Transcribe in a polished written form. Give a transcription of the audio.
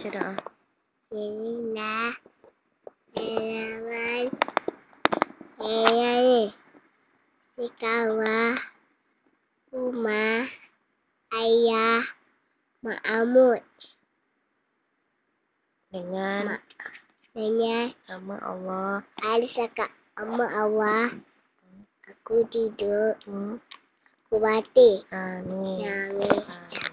baca doa. Bismillah. Di kawah rumah ayah Mahmud Dengan nama Allah. Alisaka nama Allah. Aku tidur. Aku mati. Amin. Amin.